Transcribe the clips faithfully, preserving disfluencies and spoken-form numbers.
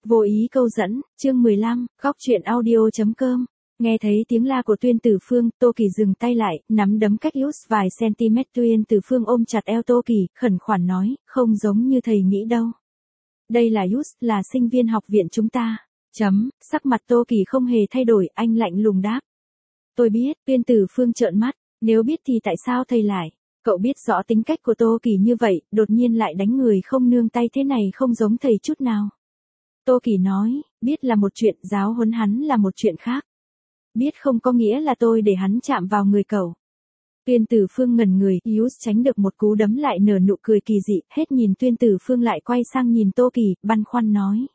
Vô ý câu dẫn, chương mười lăm, góc truyện audio.com. Nghe thấy tiếng la của Tuyên Tử Phương, Tô Kỳ dừng tay lại, nắm đấm cách Yus vài cm. Tuyên Tử Phương ôm chặt eo Tô Kỳ, khẩn khoản nói, không giống như thầy nghĩ đâu. Đây là Yus, là sinh viên học viện chúng ta. Chấm, sắc mặt Tô Kỳ không hề thay đổi, anh lạnh lùng đáp. Tôi biết, Tuyên Tử Phương trợn mắt, nếu biết thì tại sao thầy lại? Cậu biết rõ tính cách của Tô Kỳ như vậy, đột nhiên lại đánh người không nương tay thế này không giống thầy chút nào. Tô Kỳ nói, biết là một chuyện, giáo huấn hắn là một chuyện khác. Biết không có nghĩa là tôi để hắn chạm vào người cậu. Tuyên Tử Phương ngẩn người, Yus tránh được một cú đấm lại nở nụ cười kỳ dị, hết nhìn Tuyên Tử Phương lại quay sang nhìn Tô Kỳ, băn khoăn nói.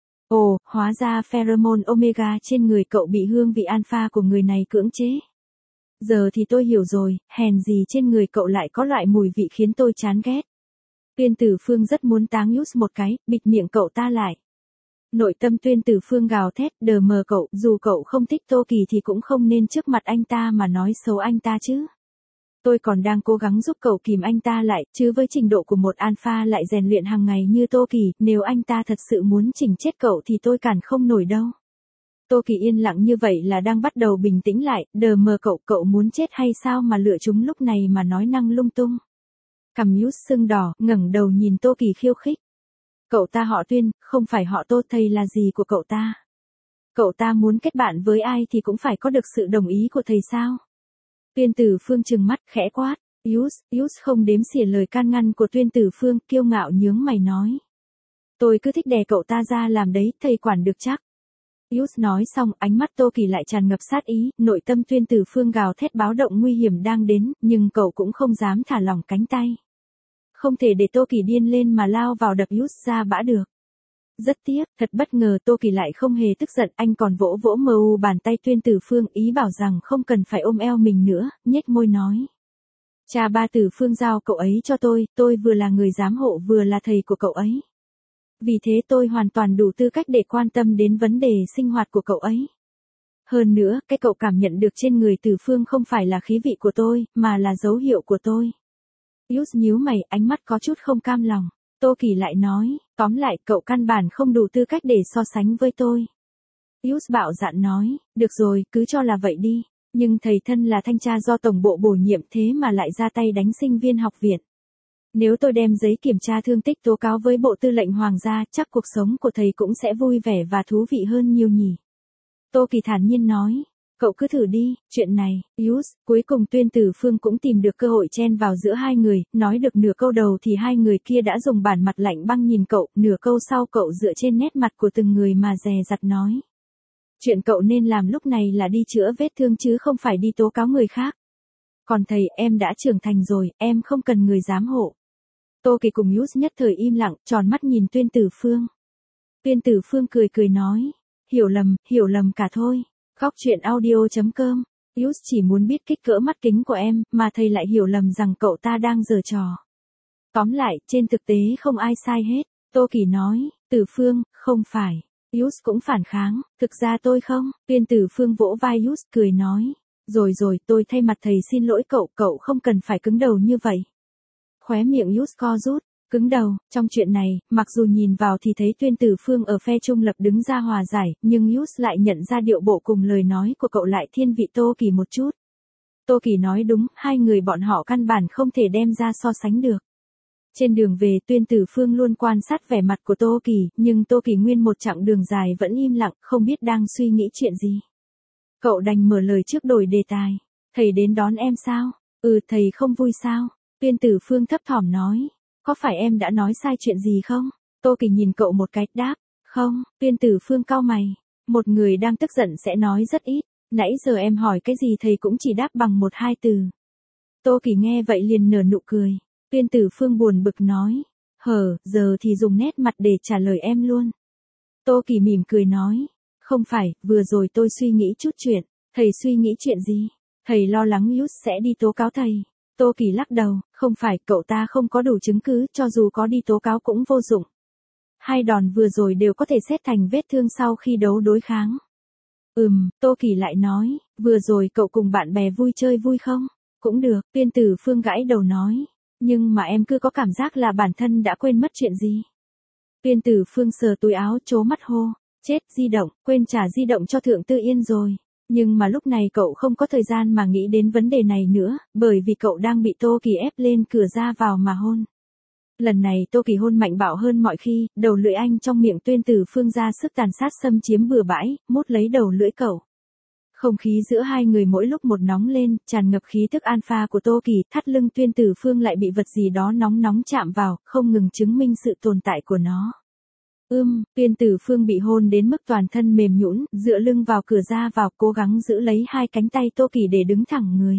Ồ, hóa ra pheromone omega trên người cậu bị hương vị alpha của người này cưỡng chế. Giờ thì tôi hiểu rồi, hèn gì trên người cậu lại có loại mùi vị khiến tôi chán ghét. Tuyên Tử Phương rất muốn táng Yus một cái, bịt miệng cậu ta lại. Nội tâm Tuyên Tử Phương gào thét, đờ mờ cậu, dù cậu không thích Tô Kỳ thì cũng không nên trước mặt anh ta mà nói xấu anh ta chứ. Tôi còn đang cố gắng giúp cậu kìm anh ta lại, chứ với trình độ của một alpha lại rèn luyện hàng ngày như Tô Kỳ, nếu anh ta thật sự muốn chỉnh chết cậu thì tôi cản không nổi đâu. Tô Kỳ yên lặng như vậy là đang bắt đầu bình tĩnh lại, đờ mờ cậu, cậu muốn chết hay sao mà lựa chúng lúc này mà nói năng lung tung. Cằm Yus sưng đỏ, ngẩng đầu nhìn Tô Kỳ khiêu khích. Cậu ta họ Tuyên, không phải họ Tô, thầy là gì của cậu ta? Cậu ta muốn kết bạn với ai thì cũng phải có được sự đồng ý của thầy sao? Tuyên Tử Phương trừng mắt khẽ quát, Yus, Yus không đếm xỉa lời can ngăn của Tuyên Tử Phương, kiêu ngạo nhướng mày nói. Tôi cứ thích đè cậu ta ra làm đấy, thầy quản được chắc. Yus nói xong, ánh mắt Tô Kỳ lại tràn ngập sát ý, nội tâm Tuyên Tử Phương gào thét báo động nguy hiểm đang đến, nhưng cậu cũng không dám thả lỏng cánh tay. Không thể để Tô Kỳ điên lên mà lao vào đập Yus ra bã được. Rất tiếc, thật bất ngờ Tô Kỳ lại không hề tức giận, anh còn vỗ vỗ mờ u bàn tay Tuyên Tử Phương, ý bảo rằng không cần phải ôm eo mình nữa, nhếch môi nói. Cha ba Tử Phương giao cậu ấy cho tôi, tôi vừa là người giám hộ vừa là thầy của cậu ấy. Vì thế tôi hoàn toàn đủ tư cách để quan tâm đến vấn đề sinh hoạt của cậu ấy. Hơn nữa, cái cậu cảm nhận được trên người Tử Phương không phải là khí vị của tôi, mà là dấu hiệu của tôi. Yus nhíu mày, ánh mắt có chút không cam lòng. Tô Kỳ lại nói, tóm lại cậu căn bản không đủ tư cách để so sánh với tôi. Yus bạo dạn nói, được rồi, cứ cho là vậy đi. Nhưng thầy thân là thanh tra do tổng bộ bổ nhiệm thế mà lại ra tay đánh sinh viên học viện. Nếu tôi đem giấy kiểm tra thương tích tố cáo với bộ tư lệnh hoàng gia, chắc cuộc sống của thầy cũng sẽ vui vẻ và thú vị hơn nhiều nhỉ. Tô Kỳ thản nhiên nói. Cậu cứ thử đi, chuyện này, Yus, cuối cùng Tuyên Tử Phương cũng tìm được cơ hội chen vào giữa hai người, nói được nửa câu đầu thì hai người kia đã dùng bản mặt lạnh băng nhìn cậu, nửa câu sau cậu dựa trên nét mặt của từng người mà dè dặt nói. Chuyện cậu nên làm lúc này là đi chữa vết thương chứ không phải đi tố cáo người khác. Còn thầy, em đã trưởng thành rồi, em không cần người giám hộ. Tô Kỳ cùng Yus nhất thời im lặng, tròn mắt nhìn Tuyên Tử Phương. Tuyên Tử Phương cười cười nói, hiểu lầm, hiểu lầm cả thôi. Góc truyện audio.com, Yus chỉ muốn biết kích cỡ mắt kính của em, mà thầy lại hiểu lầm rằng cậu ta đang giở trò. Tóm lại, trên thực tế không ai sai hết, Tô Kỳ nói, Tử Phương, không phải. Yus cũng phản kháng, thực ra tôi không, Tuyên Tử Phương vỗ vai Yus cười nói, rồi rồi tôi thay mặt thầy xin lỗi cậu, cậu không cần phải cứng đầu như vậy. Khóe miệng Yus co rút. Cứng đầu, trong chuyện này, mặc dù nhìn vào thì thấy Tuyên Tử Phương ở phe trung lập đứng ra hòa giải, nhưng Yus lại nhận ra điệu bộ cùng lời nói của cậu lại thiên vị Tô Kỳ một chút. Tô Kỳ nói đúng, hai người bọn họ căn bản không thể đem ra so sánh được. Trên đường về Tuyên Tử Phương luôn quan sát vẻ mặt của Tô Kỳ, nhưng Tô Kỳ nguyên một chặng đường dài vẫn im lặng, không biết đang suy nghĩ chuyện gì. Cậu đành mở lời trước đổi đề tài. Thầy đến đón em sao? Ừ, thầy không vui sao? Tuyên Tử Phương thấp thỏm nói. Có phải em đã nói sai chuyện gì không? Tô Kỳ nhìn cậu một cái, đáp. Không, Tuyên Tử Phương cau mày. Một người đang tức giận sẽ nói rất ít. Nãy giờ em hỏi cái gì thầy cũng chỉ đáp bằng một hai từ. Tô Kỳ nghe vậy liền nở nụ cười. Tuyên Tử Phương buồn bực nói. Hờ, giờ thì dùng nét mặt để trả lời em luôn. Tô Kỳ mỉm cười nói. Không phải, vừa rồi tôi suy nghĩ chút chuyện. Thầy suy nghĩ chuyện gì? Thầy lo lắng Yus sẽ đi tố cáo thầy. Tô Kỳ lắc đầu, không phải, cậu ta không có đủ chứng cứ, cho dù có đi tố cáo cũng vô dụng. Hai đòn vừa rồi đều có thể xét thành vết thương sau khi đấu đối kháng. Ừm, Tô Kỳ lại nói, vừa rồi cậu cùng bạn bè vui chơi vui không? Cũng được, Tuyên Tử Phương gãi đầu nói. Nhưng mà em cứ có cảm giác là bản thân đã quên mất chuyện gì. Tuyên Tử Phương sờ túi áo trố mắt hô, chết, di động, quên trả di động cho Thượng Tư Yên rồi. Nhưng mà lúc này cậu không có thời gian mà nghĩ đến vấn đề này nữa, bởi vì cậu đang bị Tô Kỳ ép lên cửa ra vào mà hôn. Lần này Tô Kỳ hôn mạnh bạo hơn mọi khi, đầu lưỡi anh trong miệng Tuyên Tử Phương ra sức tàn sát xâm chiếm bừa bãi, mút lấy đầu lưỡi cậu. Không khí giữa hai người mỗi lúc một nóng lên, tràn ngập khí tức alpha của Tô Kỳ, thắt lưng Tuyên Tử Phương lại bị vật gì đó nóng nóng chạm vào, không ngừng chứng minh sự tồn tại của nó. Ưm, Tuyên Tử Phương bị hôn đến mức toàn thân mềm nhũn, dựa lưng vào cửa ra vào, cố gắng giữ lấy hai cánh tay Tô Kỳ để đứng thẳng người.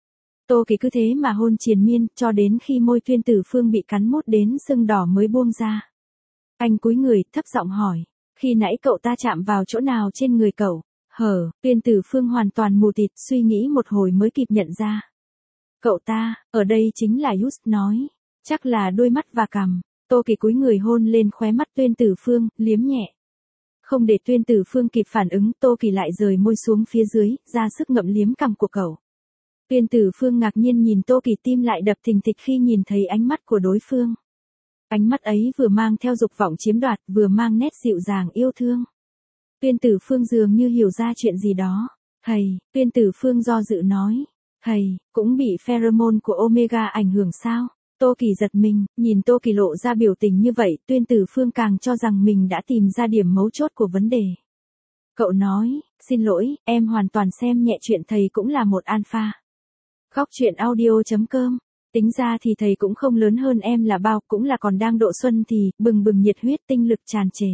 Tô Kỳ cứ thế mà hôn triền miên, cho đến khi môi Tuyên Tử Phương bị cắn mốt đến sưng đỏ mới buông ra. Anh cúi người, thấp giọng hỏi, khi nãy cậu ta chạm vào chỗ nào trên người cậu? Hở, Tuyên Tử Phương hoàn toàn mù tịt, suy nghĩ một hồi mới kịp nhận ra. Cậu ta, ở đây chính là Yus nói, chắc là đôi mắt và cằm. Tô Kỳ cúi người hôn lên khóe mắt Tuyên Tử Phương, liếm nhẹ. Không để Tuyên Tử Phương kịp phản ứng, Tô Kỳ lại rời môi xuống phía dưới, ra sức ngậm liếm cằm của cậu. Tuyên Tử Phương ngạc nhiên nhìn Tô Kỳ, tim lại đập thình thịch khi nhìn thấy ánh mắt của đối phương. Ánh mắt ấy vừa mang theo dục vọng chiếm đoạt, vừa mang nét dịu dàng yêu thương. Tuyên Tử Phương dường như hiểu ra chuyện gì đó. Thầy, Tuyên Tử Phương do dự nói. Thầy, cũng bị pheromone của Omega ảnh hưởng sao? Tô Kỳ giật mình, nhìn Tô Kỳ lộ ra biểu tình như vậy, Tuyên Tử Phương càng cho rằng mình đã tìm ra điểm mấu chốt của vấn đề. Cậu nói, xin lỗi, em hoàn toàn xem nhẹ chuyện thầy cũng là một alpha. Góc truyện audio chấm com. Tính ra thì thầy cũng không lớn hơn em là bao, cũng là còn đang độ xuân thì, bừng bừng nhiệt huyết tinh lực tràn trề.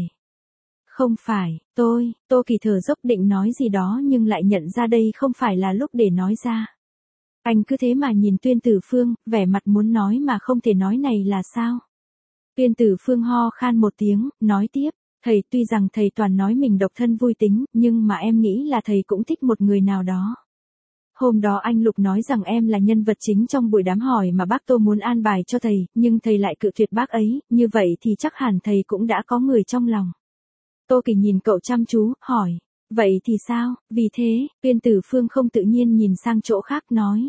Không phải, tôi, Tô Kỳ thở dốc định nói gì đó nhưng lại nhận ra đây không phải là lúc để nói ra. Anh cứ thế mà nhìn Tuyên Tử Phương, vẻ mặt muốn nói mà không thể nói này là sao? Tuyên Tử Phương ho khan một tiếng, nói tiếp, thầy tuy rằng thầy toàn nói mình độc thân vui tính, nhưng mà em nghĩ là thầy cũng thích một người nào đó. Hôm đó anh Lục nói rằng em là nhân vật chính trong buổi đám hỏi mà bác Tô muốn an bài cho thầy, nhưng thầy lại cự tuyệt bác ấy, như vậy thì chắc hẳn thầy cũng đã có người trong lòng. Tô Kỳ nhìn cậu chăm chú, hỏi, vậy thì sao? Vì thế, Tuyên Tử Phương không tự nhiên nhìn sang chỗ khác nói.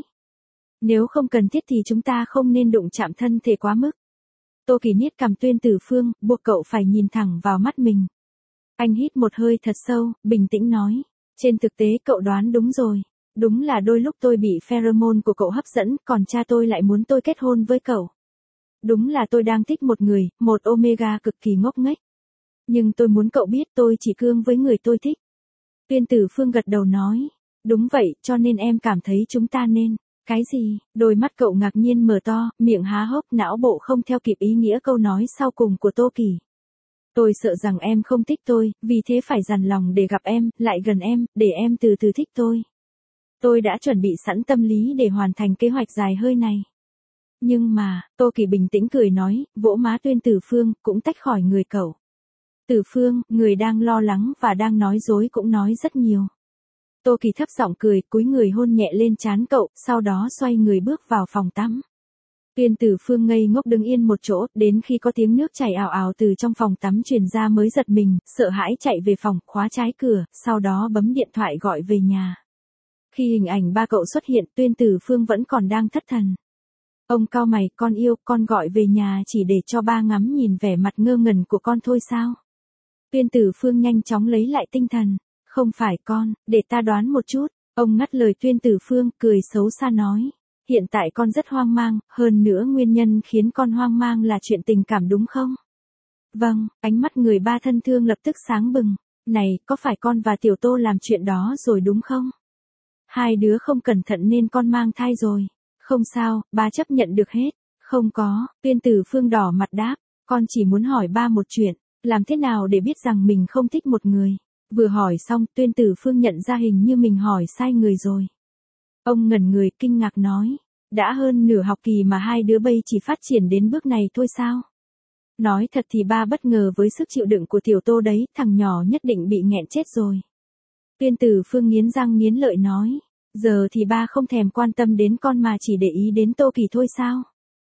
Nếu không cần thiết thì chúng ta không nên đụng chạm thân thể quá mức. Tô Kỳ niết cằm Tuyên Tử Phương, buộc cậu phải nhìn thẳng vào mắt mình. Anh hít một hơi thật sâu, bình tĩnh nói, trên thực tế cậu đoán đúng rồi. Đúng là đôi lúc tôi bị pheromone của cậu hấp dẫn, còn cha tôi lại muốn tôi kết hôn với cậu. Đúng là tôi đang thích một người, một Omega cực kỳ ngốc nghếch. Nhưng tôi muốn cậu biết tôi chỉ cương với người tôi thích. Tuyên Tử Phương gật đầu nói, đúng vậy, cho nên em cảm thấy chúng ta nên. Cái gì? Đôi mắt cậu ngạc nhiên mở to, miệng há hốc, não bộ không theo kịp ý nghĩa câu nói sau cùng của Tô Kỳ. Tôi sợ rằng em không thích tôi, vì thế phải dằn lòng để gặp em, lại gần em, để em từ từ thích tôi. Tôi đã chuẩn bị sẵn tâm lý để hoàn thành kế hoạch dài hơi này. Nhưng mà, Tô Kỳ bình tĩnh cười nói, vỗ má Tuyên Tử Phương, cũng tách khỏi người cậu. Tử Phương, người đang lo lắng và đang nói dối cũng nói rất nhiều. Tô Kỳ thấp giọng cười, cúi người hôn nhẹ lên trán cậu, sau đó xoay người bước vào phòng tắm. Tuyên Tử Phương ngây ngốc đứng yên một chỗ, đến khi có tiếng nước chảy ào ào từ trong phòng tắm truyền ra mới giật mình, sợ hãi chạy về phòng, khóa trái cửa, sau đó bấm điện thoại gọi về nhà. Khi hình ảnh ba cậu xuất hiện, Tuyên Tử Phương vẫn còn đang thất thần. Ông cau mày, con yêu, con gọi về nhà chỉ để cho ba ngắm nhìn vẻ mặt ngơ ngẩn của con thôi sao? Tuyên Tử Phương nhanh chóng lấy lại tinh thần. Không phải con, để ta đoán một chút. Ông ngắt lời Tuyên Tử Phương, cười xấu xa nói. Hiện tại con rất hoang mang, hơn nữa nguyên nhân khiến con hoang mang là chuyện tình cảm đúng không? Vâng, ánh mắt người ba thân thương lập tức sáng bừng. Này, có phải con và Tiểu Tô làm chuyện đó rồi đúng không? Hai đứa không cẩn thận nên con mang thai rồi. Không sao, ba chấp nhận được hết. Không có, Tuyên Tử Phương đỏ mặt đáp. Con chỉ muốn hỏi ba một chuyện. Làm thế nào để biết rằng mình không thích một người? Vừa hỏi xong, Tuyên Tử Phương nhận ra hình như mình hỏi sai người rồi. Ông ngẩn người kinh ngạc nói. Đã hơn nửa học kỳ mà hai đứa bây chỉ phát triển đến bước này thôi sao? Nói thật thì ba bất ngờ với sức chịu đựng của Tiểu Tô đấy, thằng nhỏ nhất định bị nghẹn chết rồi. Tuyên Tử Phương nghiến răng nghiến lợi nói. Giờ thì ba không thèm quan tâm đến con mà chỉ để ý đến Tô Kỳ thôi sao?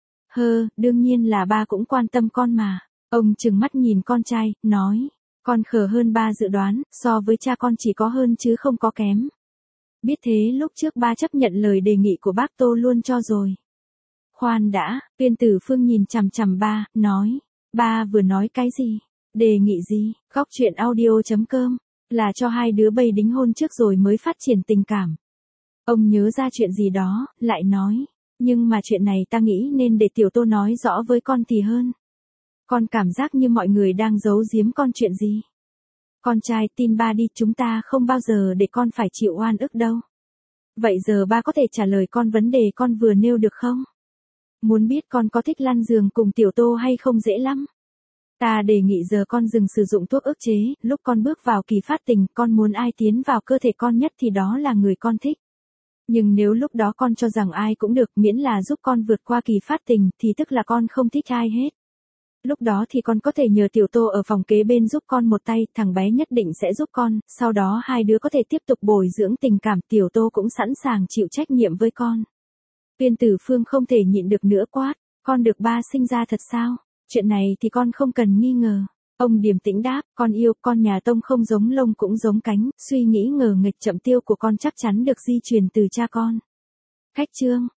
Hơ, đương nhiên là ba cũng quan tâm con mà. Ông trừng mắt nhìn con trai, nói. Con khờ hơn ba dự đoán, so với cha con chỉ có hơn chứ không có kém. Biết thế lúc trước ba chấp nhận lời đề nghị của bác Tô luôn cho rồi. Khoan đã, Tuyên Tử Phương nhìn chằm chằm ba, nói. Ba vừa nói cái gì? Đề nghị gì? Góc chuyện audio chấm com. Là cho hai đứa bay đính hôn trước rồi mới phát triển tình cảm. Ông nhớ ra chuyện gì đó, lại nói. Nhưng mà chuyện này ta nghĩ nên để Tiểu Tô nói rõ với con thì hơn. Con cảm giác như mọi người đang giấu giếm con chuyện gì. Con trai tin ba đi, chúng ta không bao giờ để con phải chịu oan ức đâu. Vậy giờ ba có thể trả lời con vấn đề con vừa nêu được không? Muốn biết con có thích lăn giường cùng Tiểu Tô hay không dễ lắm. Ta đề nghị giờ con dừng sử dụng thuốc ức chế, lúc con bước vào kỳ phát tình, con muốn ai tiến vào cơ thể con nhất thì đó là người con thích. Nhưng nếu lúc đó con cho rằng ai cũng được miễn là giúp con vượt qua kỳ phát tình thì tức là con không thích ai hết. Lúc đó thì con có thể nhờ Tiểu Tô ở phòng kế bên giúp con một tay, thằng bé nhất định sẽ giúp con, sau đó hai đứa có thể tiếp tục bồi dưỡng tình cảm, Tiểu Tô cũng sẵn sàng chịu trách nhiệm với con. Tuyên Tử Phương không thể nhịn được nữa quát, con được ba sinh ra thật sao? Chuyện này thì con không cần nghi ngờ. Ông điềm tĩnh đáp, con yêu, con nhà Tông không giống lông cũng giống cánh, suy nghĩ ngờ nghịch chậm tiêu của con chắc chắn được di truyền từ cha con. Khách trương.